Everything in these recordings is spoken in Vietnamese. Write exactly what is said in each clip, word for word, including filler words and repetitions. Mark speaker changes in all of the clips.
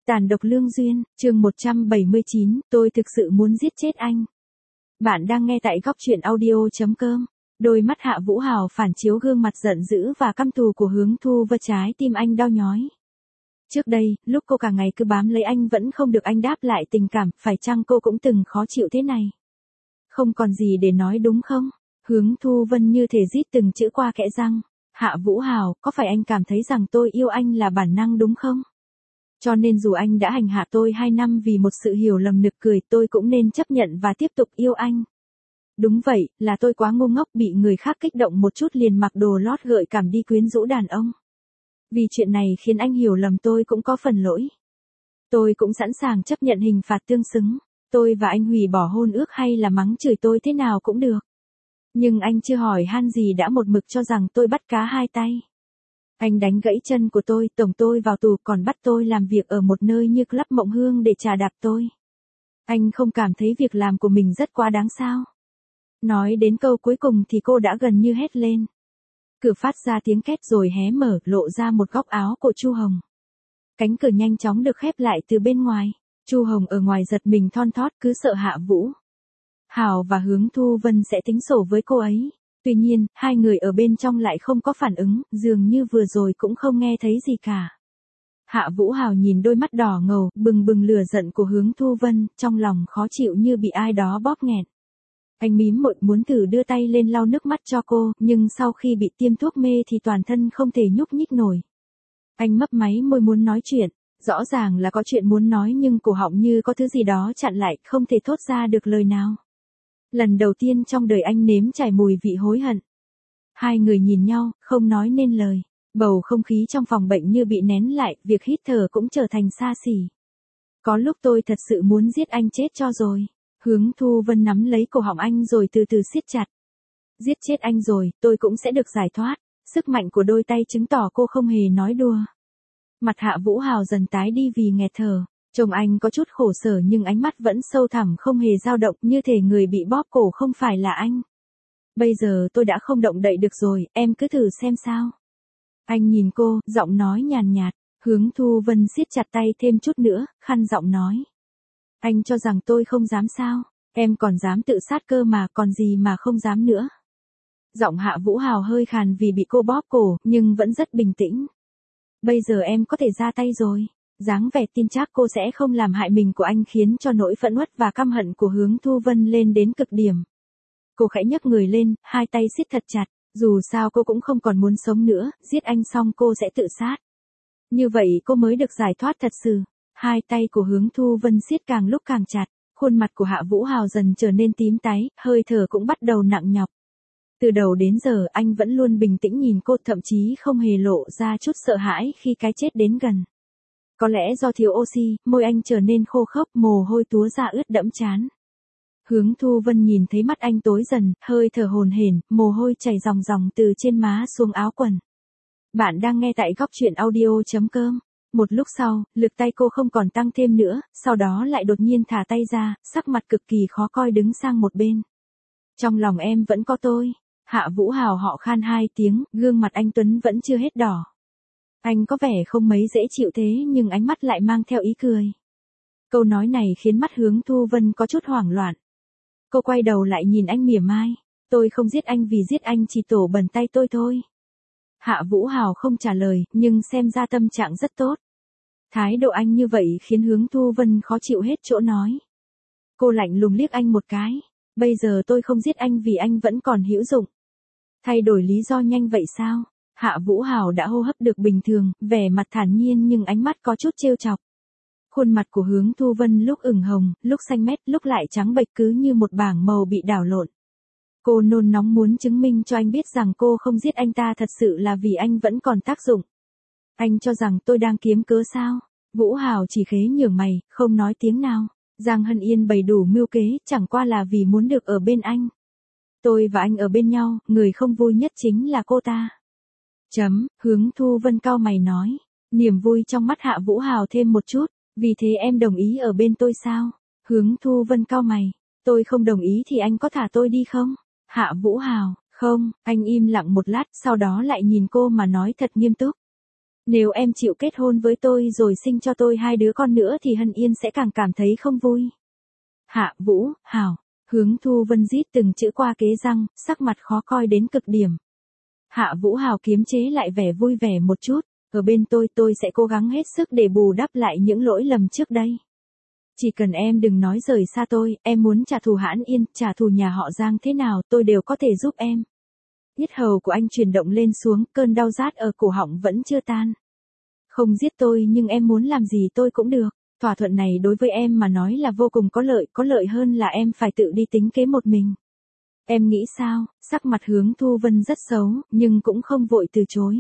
Speaker 1: Tàn độc lương duyên, chương một trăm bảy mươi chín, tôi thực sự muốn giết chết anh. Bạn đang nghe tại góc truyện audio.com. Đôi mắt Hạ Vũ Hào phản chiếu gương mặt giận dữ và căm thù của Hướng Thu Vân, trái tim anh đau nhói. Trước đây, lúc cô cả ngày cứ bám lấy anh vẫn không được anh đáp lại tình cảm, phải chăng cô cũng từng khó chịu thế này? Không còn gì để nói đúng không? Hướng Thu Vân như thể rít từng chữ qua kẽ răng. Hạ Vũ Hào, có phải anh cảm thấy rằng tôi yêu anh là bản năng đúng không? Cho nên dù anh đã hành hạ tôi hai năm vì một sự hiểu lầm nực cười, tôi cũng nên chấp nhận và tiếp tục yêu anh. Đúng vậy, là tôi quá ngu ngốc, bị người khác kích động một chút liền mặc đồ lót gợi cảm đi quyến rũ đàn ông. Vì chuyện này khiến anh hiểu lầm, tôi cũng có phần lỗi. Tôi cũng sẵn sàng chấp nhận hình phạt tương xứng. Tôi và anh hủy bỏ hôn ước hay là mắng chửi tôi thế nào cũng được. Nhưng anh chưa hỏi han gì đã một mực cho rằng tôi bắt cá hai tay. Anh đánh gãy chân của tôi, tổng tôi vào tù, còn bắt tôi làm việc ở một nơi như Club Mộng Hương để trà đạp tôi. Anh không cảm thấy việc làm của mình rất quá đáng sao? Nói đến câu cuối cùng thì cô đã gần như hét lên. Cửa phát ra tiếng két rồi hé mở, lộ ra một góc áo của Chu Hồng. Cánh cửa nhanh chóng được khép lại từ bên ngoài. Chu Hồng ở ngoài giật mình thon thót, cứ sợ Hạ Vũ Hào và Hướng Thu Vân sẽ tính sổ với cô ấy. Tuy nhiên, hai người ở bên trong lại không có phản ứng, dường như vừa rồi cũng không nghe thấy gì cả. Hạ Vũ Hào nhìn đôi mắt đỏ ngầu, bừng bừng lửa giận của Hướng Thu Vân, trong lòng khó chịu như bị ai đó bóp nghẹn. Anh mím môi muốn thử đưa tay lên lau nước mắt cho cô, nhưng sau khi bị tiêm thuốc mê thì toàn thân không thể nhúc nhích nổi. Anh mấp máy môi muốn nói chuyện, rõ ràng là có chuyện muốn nói nhưng cổ họng như có thứ gì đó chặn lại, không thể thốt ra được lời nào. Lần đầu tiên trong đời anh nếm trải mùi vị hối hận. Hai người nhìn nhau, không nói nên lời. Bầu không khí trong phòng bệnh như bị nén lại, việc hít thở cũng trở thành xa xỉ. Có lúc tôi thật sự muốn giết anh chết cho rồi. Hướng Thu Vân nắm lấy cổ họng anh rồi từ từ siết chặt. Giết chết anh rồi, tôi cũng sẽ được giải thoát. Sức mạnh của đôi tay chứng tỏ cô không hề nói đùa. Mặt Hạ Vũ Hào dần tái đi vì nghẹt thở. Trông anh có chút khổ sở nhưng ánh mắt vẫn sâu thẳm không hề dao động, như thể người bị bóp cổ không phải là anh. Bây giờ tôi đã không động đậy được rồi, em cứ thử xem sao. Anh nhìn cô, giọng nói nhàn nhạt. Hướng Thu Vân siết chặt tay thêm chút nữa, khăn giọng nói. Anh cho rằng tôi không dám sao? Em còn dám tự sát cơ mà, còn gì mà không dám nữa. Giọng Hạ Vũ Hào hơi khàn vì bị cô bóp cổ, nhưng vẫn rất bình tĩnh. Bây giờ em có thể ra tay rồi. Dáng vẻ tin chắc cô sẽ không làm hại mình của anh khiến cho nỗi phẫn uất và căm hận của Hướng Thu Vân lên đến cực điểm. Cô khẽ nhấc người lên, hai tay siết thật chặt, dù sao cô cũng không còn muốn sống nữa, giết anh xong cô sẽ tự sát. Như vậy cô mới được giải thoát thật sự. Hai tay của Hướng Thu Vân siết càng lúc càng chặt, khuôn mặt của Hạ Vũ Hào dần trở nên tím tái, hơi thở cũng bắt đầu nặng nhọc. Từ đầu đến giờ anh vẫn luôn bình tĩnh nhìn cô, thậm chí không hề lộ ra chút sợ hãi khi cái chết đến gần. Có lẽ do thiếu oxy, môi anh trở nên khô khốc, mồ hôi túa ra ướt đẫm trán. Hướng Thu Vân nhìn thấy mắt anh tối dần, hơi thở hổn hển, mồ hôi chảy ròng ròng từ trên má xuống áo quần. Bạn đang nghe tại góc truyện audio.com. Một lúc sau, lực tay cô không còn tăng thêm nữa, sau đó lại đột nhiên thả tay ra, sắc mặt cực kỳ khó coi đứng sang một bên. Trong lòng em vẫn có tôi. Hạ Vũ Hào họ khan hai tiếng, gương mặt anh Tuấn vẫn chưa hết đỏ. Anh có vẻ không mấy dễ chịu thế nhưng ánh mắt lại mang theo ý cười. Câu nói này khiến mắt Hướng Thu Vân có chút hoảng loạn. Cô quay đầu lại nhìn anh mỉa mai. Tôi không giết anh vì giết anh chỉ tổ bẩn tay tôi thôi. Hạ Vũ Hào không trả lời, nhưng xem ra tâm trạng rất tốt. Thái độ anh như vậy khiến Hướng Thu Vân khó chịu hết chỗ nói. Cô lạnh lùng liếc anh một cái. Bây giờ tôi không giết anh vì anh vẫn còn hữu dụng. Thay đổi lý do nhanh vậy sao? Hạ Vũ Hào đã hô hấp được bình thường, vẻ mặt thản nhiên nhưng ánh mắt có chút trêu chọc. Khuôn mặt của Hướng Thu Vân lúc ửng hồng, lúc xanh mét, lúc lại trắng bệch cứ như một bảng màu bị đảo lộn. Cô nôn nóng muốn chứng minh cho anh biết rằng cô không giết anh ta thật sự là vì anh vẫn còn tác dụng. Anh cho rằng tôi đang kiếm cớ sao? Vũ Hào chỉ khế nhường mày, không nói tiếng nào. Giang Hân Yên bày đủ mưu kế, chẳng qua là vì muốn được ở bên anh. Tôi và anh ở bên nhau, người không vui nhất chính là cô ta. Chấm, Hướng Thu Vân cau mày nói. Niềm vui trong mắt Hạ Vũ Hào thêm một chút. Vì thế em đồng ý ở bên tôi sao? Hướng Thu Vân cau mày. Tôi không đồng ý thì anh có thả tôi đi không? Hạ Vũ Hào, không, anh im lặng một lát, sau đó lại nhìn cô mà nói thật nghiêm túc. Nếu em chịu kết hôn với tôi rồi sinh cho tôi hai đứa con nữa thì Hân Yên sẽ càng cảm thấy không vui. Hạ Vũ Hào, Hướng Thu Vân rít từng chữ qua kế răng, sắc mặt khó coi đến cực điểm. Hạ Vũ Hào kiềm chế lại vẻ vui vẻ một chút, ở bên tôi tôi sẽ cố gắng hết sức để bù đắp lại những lỗi lầm trước đây. Chỉ cần em đừng nói rời xa tôi, em muốn trả thù Hãn Yên, trả thù nhà họ Giang thế nào tôi đều có thể giúp em. Yết hầu của anh chuyển động lên xuống, cơn đau rát ở cổ họng vẫn chưa tan. Không giết tôi nhưng em muốn làm gì tôi cũng được, thỏa thuận này đối với em mà nói là vô cùng có lợi, có lợi hơn là em phải tự đi tính kế một mình. Em nghĩ sao? Sắc mặt Hướng Thu Vân rất xấu, nhưng cũng không vội từ chối.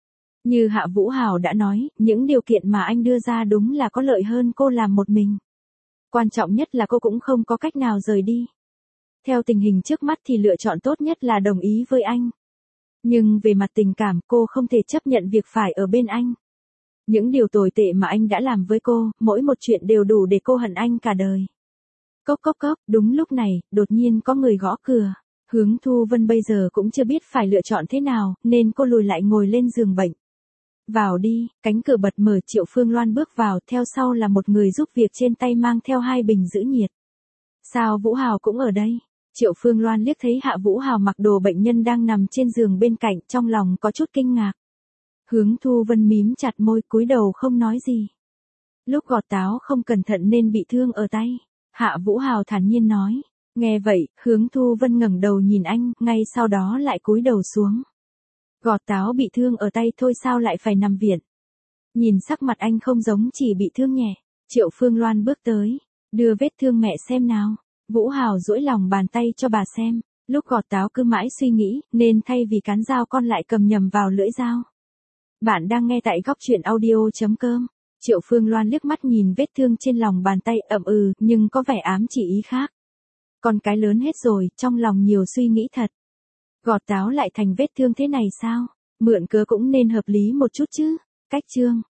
Speaker 1: Như Hạ Vũ Hào đã nói, những điều kiện mà anh đưa ra đúng là có lợi hơn cô làm một mình. Quan trọng nhất là cô cũng không có cách nào rời đi. Theo tình hình trước mắt thì lựa chọn tốt nhất là đồng ý với anh. Nhưng về mặt tình cảm cô không thể chấp nhận việc phải ở bên anh. Những điều tồi tệ mà anh đã làm với cô, mỗi một chuyện đều đủ để cô hận anh cả đời. Cốc cốc cốc, đúng lúc này, đột nhiên có người gõ cửa. Hướng Thu Vân bây giờ cũng chưa biết phải lựa chọn thế nào, nên cô lùi lại ngồi lên giường bệnh. Vào đi, cánh cửa bật mở, Triệu Phương Loan bước vào, theo sau là một người giúp việc trên tay mang theo hai bình giữ nhiệt. Sao Vũ Hào cũng ở đây? Triệu Phương Loan liếc thấy Hạ Vũ Hào mặc đồ bệnh nhân đang nằm trên giường bên cạnh, trong lòng có chút kinh ngạc. Hướng Thu Vân mím chặt môi, cúi đầu không nói gì. Lúc gọt táo không cẩn thận nên bị thương ở tay. Hạ Vũ Hào thản nhiên nói. Nghe vậy, Hướng Thu Vân ngẩng đầu nhìn anh, ngay sau đó lại cúi đầu xuống. Gọt táo bị thương ở tay thôi sao lại phải nằm viện? Nhìn sắc mặt anh không giống chỉ bị thương nhẹ. Triệu Phương Loan bước tới, đưa vết thương mẹ xem nào. Vũ Hào duỗi lòng bàn tay cho bà xem. Lúc gọt táo cứ mãi suy nghĩ, nên thay vì cán dao con lại cầm nhầm vào lưỡi dao. Bạn đang nghe tại góc truyện audio chấm com. Triệu Phương Loan liếc mắt nhìn vết thương trên lòng bàn tay, ậm ừ, nhưng có vẻ ám chỉ ý khác. Con cái lớn hết rồi, trong lòng nhiều suy nghĩ thật. Gọt táo lại thành vết thương thế này sao? Mượn cớ cũng nên hợp lý một chút chứ. Cách chương.